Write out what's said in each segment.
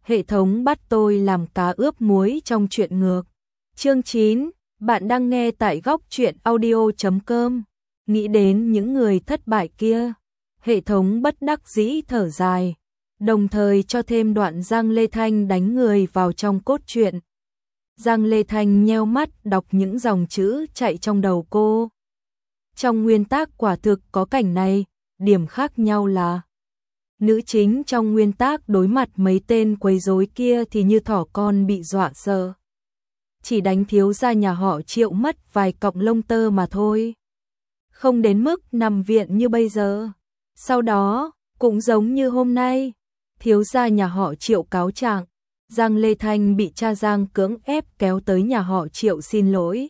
Hệ thống bắt tôi làm cá ướp muối trong truyện ngược. Chương 9, bạn đang nghe tại góc truyện audio.com. Nghĩ đến những người thất bại kia, hệ thống bất đắc dĩ thở dài, đồng thời cho thêm đoạn Giang Lê Thanh đánh người vào trong cốt truyện. Giang Lê Thanh nheo mắt đọc những dòng chữ chạy trong đầu cô. Trong nguyên tác quả thực có cảnh này, điểm khác nhau là nữ chính trong nguyên tác đối mặt mấy tên quấy rối kia thì như thỏ con bị dọa sợ. Chỉ đánh thiếu gia nhà họ Triệu mất vài cọng lông tơ mà thôi. Không đến mức nằm viện như bây giờ. Sau đó, cũng giống như hôm nay, thiếu gia nhà họ Triệu cáo trạng, Giang Lê Thanh bị cha Giang cưỡng ép kéo tới nhà họ Triệu xin lỗi.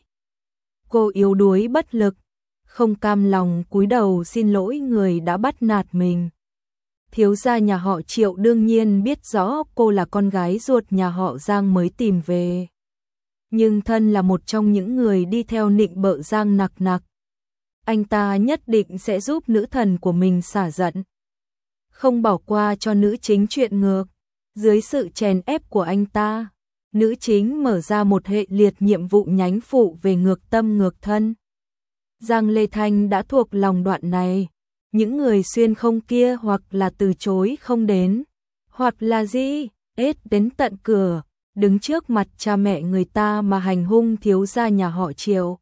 Cô yếu đuối bất lực, không cam lòng cúi đầu xin lỗi người đã bắt nạt mình. Thiếu gia nhà họ Triệu đương nhiên biết rõ cô là con gái ruột nhà họ Giang mới tìm về. Nhưng thân là một trong những người đi theo nịnh bợ Giang nặc nặc, anh ta nhất định sẽ giúp nữ thần của mình xả giận. Không bỏ qua cho nữ chính chuyện ngược. Dưới sự chèn ép của anh ta, nữ chính mở ra một hệ liệt nhiệm vụ nhánh phụ về ngược tâm ngược thân. Giang Lê Thanh đã thuộc lòng đoạn này. Những người xuyên không kia hoặc là từ chối không đến, hoặc là gì, ết đến tận cửa, đứng trước mặt cha mẹ người ta mà hành hung thiếu gia nhà họ Triệu.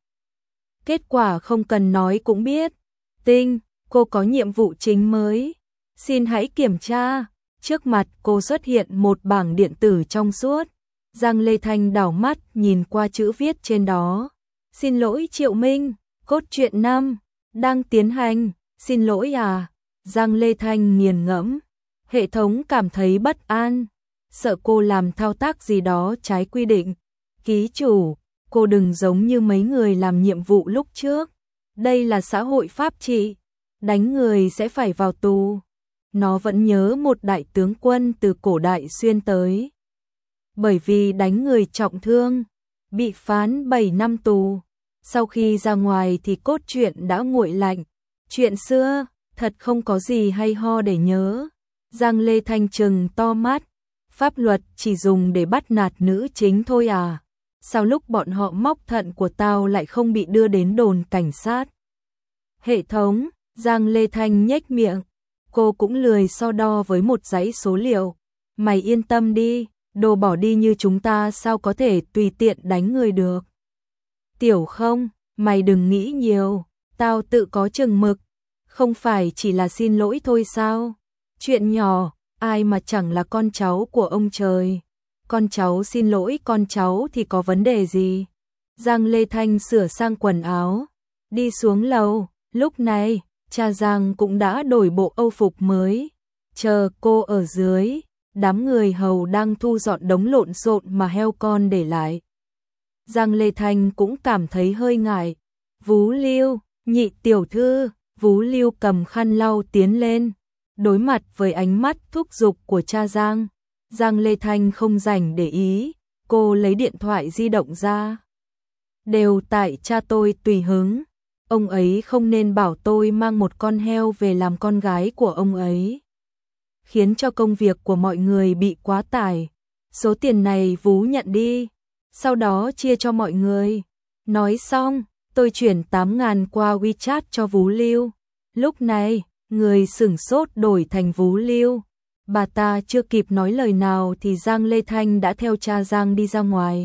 Kết quả không cần nói cũng biết. Tinh, cô có nhiệm vụ chính mới. Xin hãy kiểm tra. Trước mặt cô xuất hiện một bảng điện tử trong suốt. Giang Lê Thanh đảo mắt nhìn qua chữ viết trên đó. Xin lỗi Triệu Minh, cốt truyện 5, đang tiến hành. Xin lỗi à, Giang Lê Thanh nghiền ngẫm. Hệ thống cảm thấy bất an, sợ cô làm thao tác gì đó trái quy định. Ký chủ, cô đừng giống như mấy người làm nhiệm vụ lúc trước. Đây là xã hội pháp trị, đánh người sẽ phải vào tù. Nó vẫn nhớ một đại tướng quân từ cổ đại xuyên tới. Bởi vì đánh người trọng thương, bị phán 7 năm tù. Sau khi ra ngoài thì cốt truyện đã nguội lạnh. Chuyện xưa, thật không có gì hay ho để nhớ. Giang Lê Thanh trừng to mắt. Pháp luật chỉ dùng để bắt nạt nữ chính thôi à? Sao lúc bọn họ móc thận của tao lại không bị đưa đến đồn cảnh sát? Hệ thống, Giang Lê Thanh nhếch miệng. Cô cũng lười so đo với một dãy số liệu. Mày yên tâm đi, đồ bỏ đi như chúng ta sao có thể tùy tiện đánh người được. Tiểu Không, mày đừng nghĩ nhiều. Tao tự có chừng mực, không phải chỉ là xin lỗi thôi sao? Chuyện nhỏ, ai mà chẳng là con cháu của ông trời. Con cháu xin lỗi con cháu thì có vấn đề gì? Giang Lê Thanh sửa sang quần áo, đi xuống lầu. Lúc này, cha Giang cũng đã đổi bộ âu phục mới. Chờ cô ở dưới, đám người hầu đang thu dọn đống lộn xộn mà heo con để lại. Giang Lê Thanh cũng cảm thấy hơi ngại. Vú Lưu, nhị tiểu thư, Vú Lưu cầm khăn lau tiến lên. Đối mặt với ánh mắt thúc giục của cha Giang, Giang Lê Thanh không rảnh để ý, cô lấy điện thoại di động ra. Đều tại cha tôi tùy hứng, ông ấy không nên bảo tôi mang một con heo về làm con gái của ông ấy. Khiến cho công việc của mọi người bị quá tải. Số tiền này Vú nhận đi, sau đó chia cho mọi người. Nói xong, tôi chuyển 8.000 qua WeChat cho Vú Lưu. Lúc này, người sửng sốt đổi thành Vú Lưu. Bà ta chưa kịp nói lời nào thì Giang Lê Thanh đã theo cha Giang đi ra ngoài.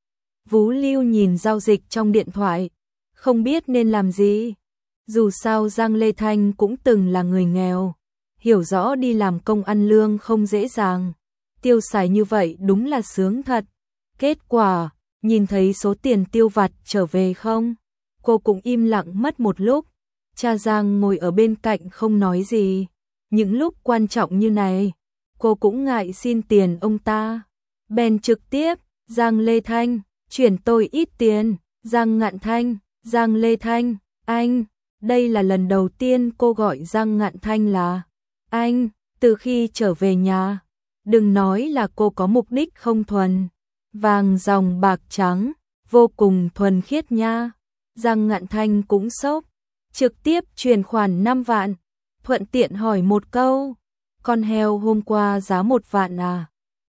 Vú Lưu nhìn giao dịch trong điện thoại, không biết nên làm gì. Dù sao Giang Lê Thanh cũng từng là người nghèo, hiểu rõ đi làm công ăn lương không dễ dàng. Tiêu xài như vậy đúng là sướng thật. Kết quả, nhìn thấy số tiền tiêu vặt trở về không? Cô cũng im lặng mất một lúc. Cha Giang ngồi ở bên cạnh không nói gì. Những lúc quan trọng như này, cô cũng ngại xin tiền ông ta. Bèn trực tiếp, Giang Lê Thanh, chuyển tôi ít tiền. Giang Ngạn Thanh, Giang Lê Thanh, anh. Đây là lần đầu tiên cô gọi Giang Ngạn Thanh là anh, từ khi trở về nhà. Đừng nói là cô có mục đích không thuần. Vàng dòng bạc trắng, vô cùng thuần khiết nha. Giang Ngạn Thanh cũng sốc, trực tiếp chuyển khoản 5 vạn, thuận tiện hỏi một câu, con heo hôm qua giá 1 vạn à?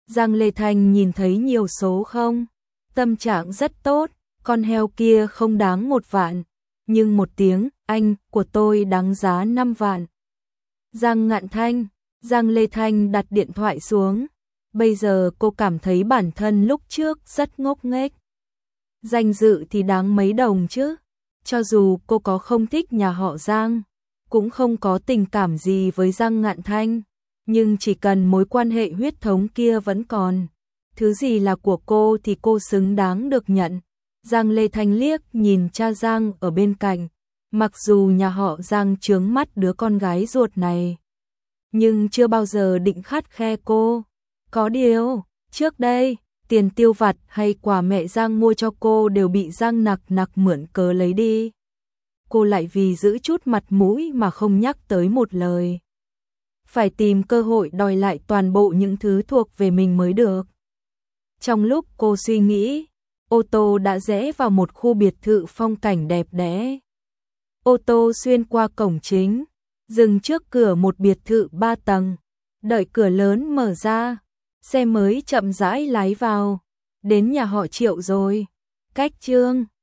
Giang Lê Thanh nhìn thấy nhiều số không? Tâm trạng rất tốt, con heo kia không đáng 1 vạn, nhưng một tiếng anh của tôi đáng giá 5 vạn. Giang Ngạn Thanh, Giang Lê Thanh đặt điện thoại xuống. Bây giờ cô cảm thấy bản thân lúc trước rất ngốc nghếch. Danh dự thì đáng mấy đồng chứ. Cho dù cô có không thích nhà họ Giang, cũng không có tình cảm gì với Giang Ngạn Thanh, nhưng chỉ cần mối quan hệ huyết thống kia vẫn còn, thứ gì là của cô thì cô xứng đáng được nhận. Giang Lê Thanh liếc nhìn cha Giang ở bên cạnh, mặc dù nhà họ Giang chướng mắt đứa con gái ruột này, nhưng chưa bao giờ định khắt khe cô. Có điều, trước đây, tiền tiêu vặt hay quà mẹ Giang mua cho cô đều bị Giang Nặc Nặc mượn cớ lấy đi. Cô lại vì giữ chút mặt mũi mà không nhắc tới một lời. Phải tìm cơ hội đòi lại toàn bộ những thứ thuộc về mình mới được. Trong lúc cô suy nghĩ, ô tô đã rẽ vào một khu biệt thự phong cảnh đẹp đẽ. Ô tô xuyên qua cổng chính, dừng trước cửa một biệt thự 3 tầng. Đợi cửa lớn mở ra, xe mới chậm rãi lái vào. Đến nhà họ Triệu rồi. Cách Trương